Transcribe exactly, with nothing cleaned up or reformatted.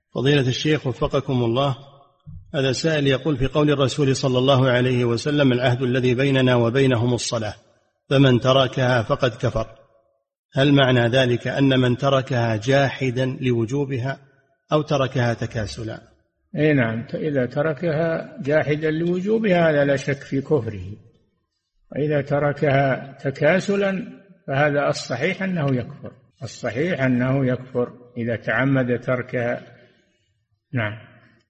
فضيلة الشيخ وفقكم الله، هذا سائل يقول: في قول الرسول صلى الله عليه وسلم: العهد الذي بيننا وبينهم الصلاة، فمن تركها فقد كفر، هل معنى ذلك أن من تركها جاحدا لوجوبها أو تركها تكاسلا؟ اي نعم، إذا تركها جاحدا لوجوبها هذا لا شك في كفره، وإذا تركها تكاسلا فهذا الصحيح أنه يكفر، الصحيح أنه يكفر إذا تعمد تركها. نعم.